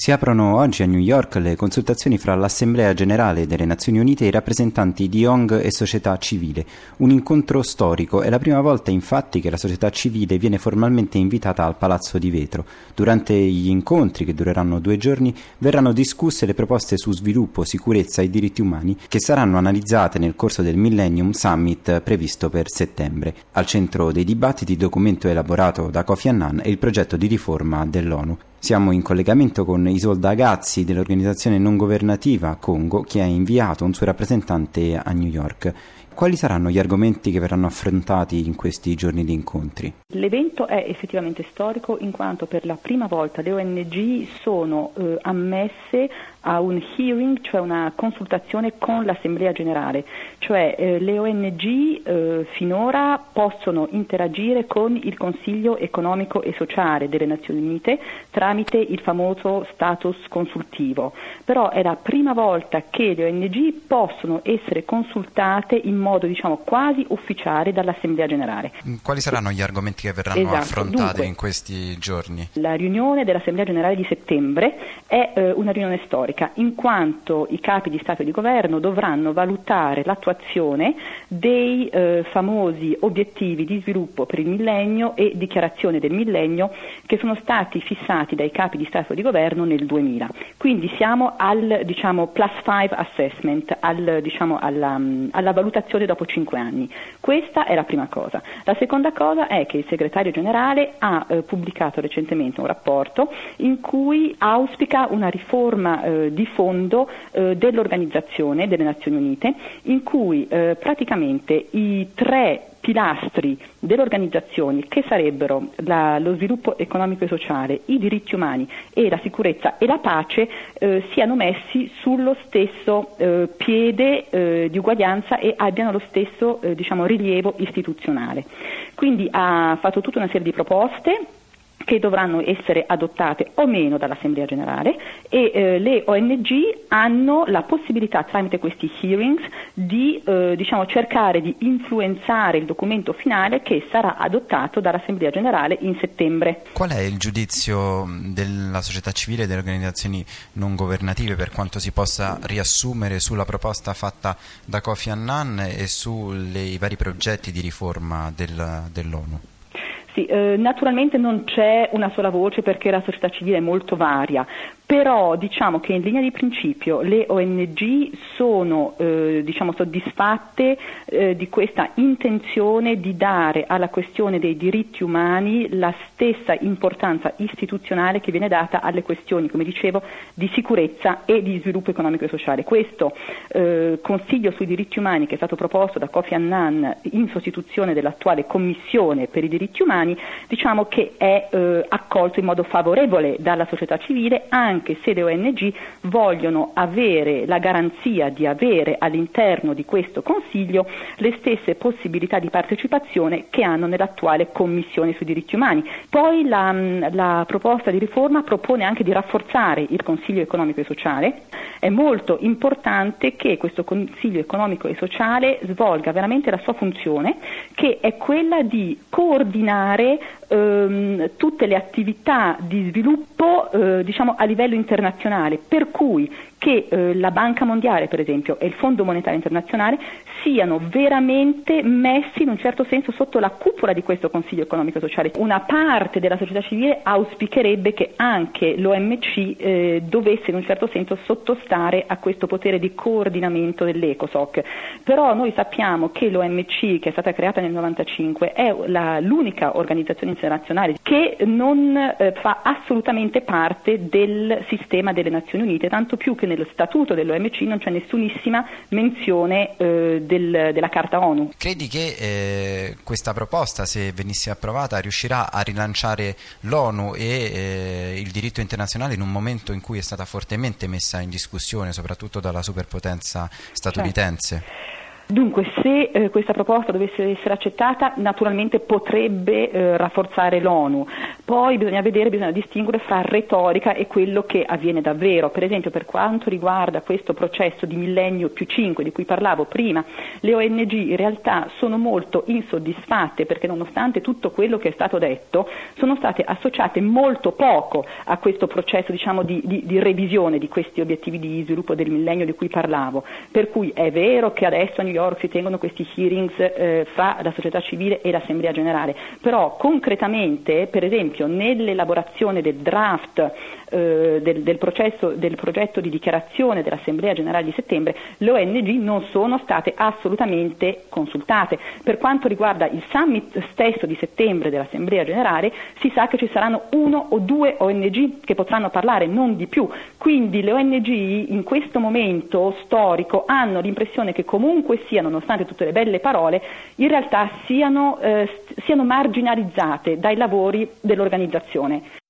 Si aprono oggi a New York le consultazioni fra l'Assemblea Generale delle Nazioni Unite e i rappresentanti di ONG e società civile. Un incontro storico, è la prima volta infatti che la società civile viene formalmente invitata al Palazzo di Vetro. Durante gli incontri, che dureranno 2 giorni, verranno discusse le proposte su sviluppo, sicurezza e diritti umani che saranno analizzate nel corso del Millennium Summit previsto per settembre. Al centro dei dibattiti il documento elaborato da Kofi Annan e il progetto di riforma dell'ONU. Siamo in collegamento con Isolda Agazzi dell'organizzazione non governativa Congo, che ha inviato un suo rappresentante a New York. Quali saranno gli argomenti che verranno affrontati in questi giorni di incontri? L'evento è effettivamente storico in quanto per la prima volta le ONG sono ammesse a un hearing, cioè una consultazione con l'Assemblea Generale, cioè le ONG finora possono interagire con il Consiglio economico e sociale delle Nazioni Unite tramite il famoso status consultivo, però è la prima volta che le ONG possono essere consultate in modo quasi ufficiale dall'Assemblea Generale. Quali saranno gli argomenti che verranno affrontati in questi giorni? La riunione dell'Assemblea Generale di settembre è una riunione storica, in quanto i capi di Stato e di Governo dovranno valutare l'attuazione dei famosi obiettivi di sviluppo per il millennio e dichiarazione del millennio che sono stati fissati dai capi di Stato e di Governo nel 2000. Quindi siamo al plus 5 assessment, alla valutazione dopo 5 anni. Questa è la prima cosa. La seconda cosa è che il segretario generale ha pubblicato recentemente un rapporto in cui auspica una riforma di fondo dell'Organizzazione delle Nazioni Unite, in cui praticamente i 3 pilastri delle organizzazioni, che sarebbero lo sviluppo economico e sociale, i diritti umani e la sicurezza e la pace, siano messi sullo stesso piede di uguaglianza e abbiano lo stesso rilievo istituzionale. Quindi ha fatto tutta una serie di proposte che dovranno essere adottate o meno dall'Assemblea Generale e le ONG hanno la possibilità tramite questi hearings di cercare di influenzare il documento finale che sarà adottato dall'Assemblea Generale in settembre. Qual è il giudizio della società civile e delle organizzazioni non governative per quanto si possa riassumere sulla proposta fatta da Kofi Annan e sui vari progetti di riforma dell'ONU? Sì, naturalmente non c'è una sola voce perché la società civile è molto varia, però diciamo che in linea di principio le ONG sono soddisfatte di questa intenzione di dare alla questione dei diritti umani la stessa importanza istituzionale che viene data alle questioni, come dicevo, di sicurezza e di sviluppo economico e sociale. Questo Consiglio sui diritti umani, che è stato proposto da Kofi Annan in sostituzione dell'attuale Commissione per i diritti umani, diciamo che è accolto in modo favorevole dalla società civile, anche se le ONG vogliono avere la garanzia di avere all'interno di questo Consiglio le stesse possibilità di partecipazione che hanno nell'attuale Commissione sui diritti umani. Poi la proposta di riforma propone anche di rafforzare il Consiglio economico e sociale. È molto importante che questo Consiglio economico e sociale svolga veramente la sua funzione, che è quella di coordinare tutte le attività di sviluppo a livello internazionale, per cui che la Banca Mondiale, per esempio, e il Fondo Monetario Internazionale siano veramente messi in un certo senso sotto la cupola di questo Consiglio economico e sociale. Una parte della società civile auspicherebbe che anche l'OMC dovesse in un certo senso sottostare a questo potere di coordinamento dell'ECOSOC, però noi sappiamo che l'OMC, che è stata creata nel 1995, è l'unica organizzazione internazionale che non fa assolutamente parte del sistema delle Nazioni Unite, tanto più che nello statuto dell'OMC non c'è nessunissima menzione della Carta ONU. Credi che questa proposta, se venisse approvata, riuscirà a rilanciare l'ONU e il diritto internazionale in un momento in cui è stata fortemente messa in discussione, soprattutto dalla superpotenza statunitense? Dunque, se questa proposta dovesse essere accettata, naturalmente potrebbe rafforzare l'ONU, Poi bisogna distinguere fra retorica e quello che avviene davvero. Per esempio, per quanto riguarda questo processo di Millennio più 5 di cui parlavo prima, le ONG in realtà sono molto insoddisfatte perché nonostante tutto quello che è stato detto sono state associate molto poco a questo processo di revisione di questi obiettivi di sviluppo del millennio di cui parlavo. Per cui è vero che adesso a New York si tengono questi hearings fra la società civile e l'Assemblea Generale, però concretamente, per esempio, nell'elaborazione del draft del progetto di dichiarazione dell'Assemblea Generale di settembre, le ONG non sono state assolutamente consultate. Per quanto riguarda il summit stesso di settembre dell'Assemblea Generale, si sa che ci saranno 1 o 2 ONG che potranno parlare, non di più. Quindi le ONG in questo momento storico hanno l'impressione che comunque sia, nonostante tutte le belle parole, in realtà siano marginalizzate dai lavori dell'organizzazione.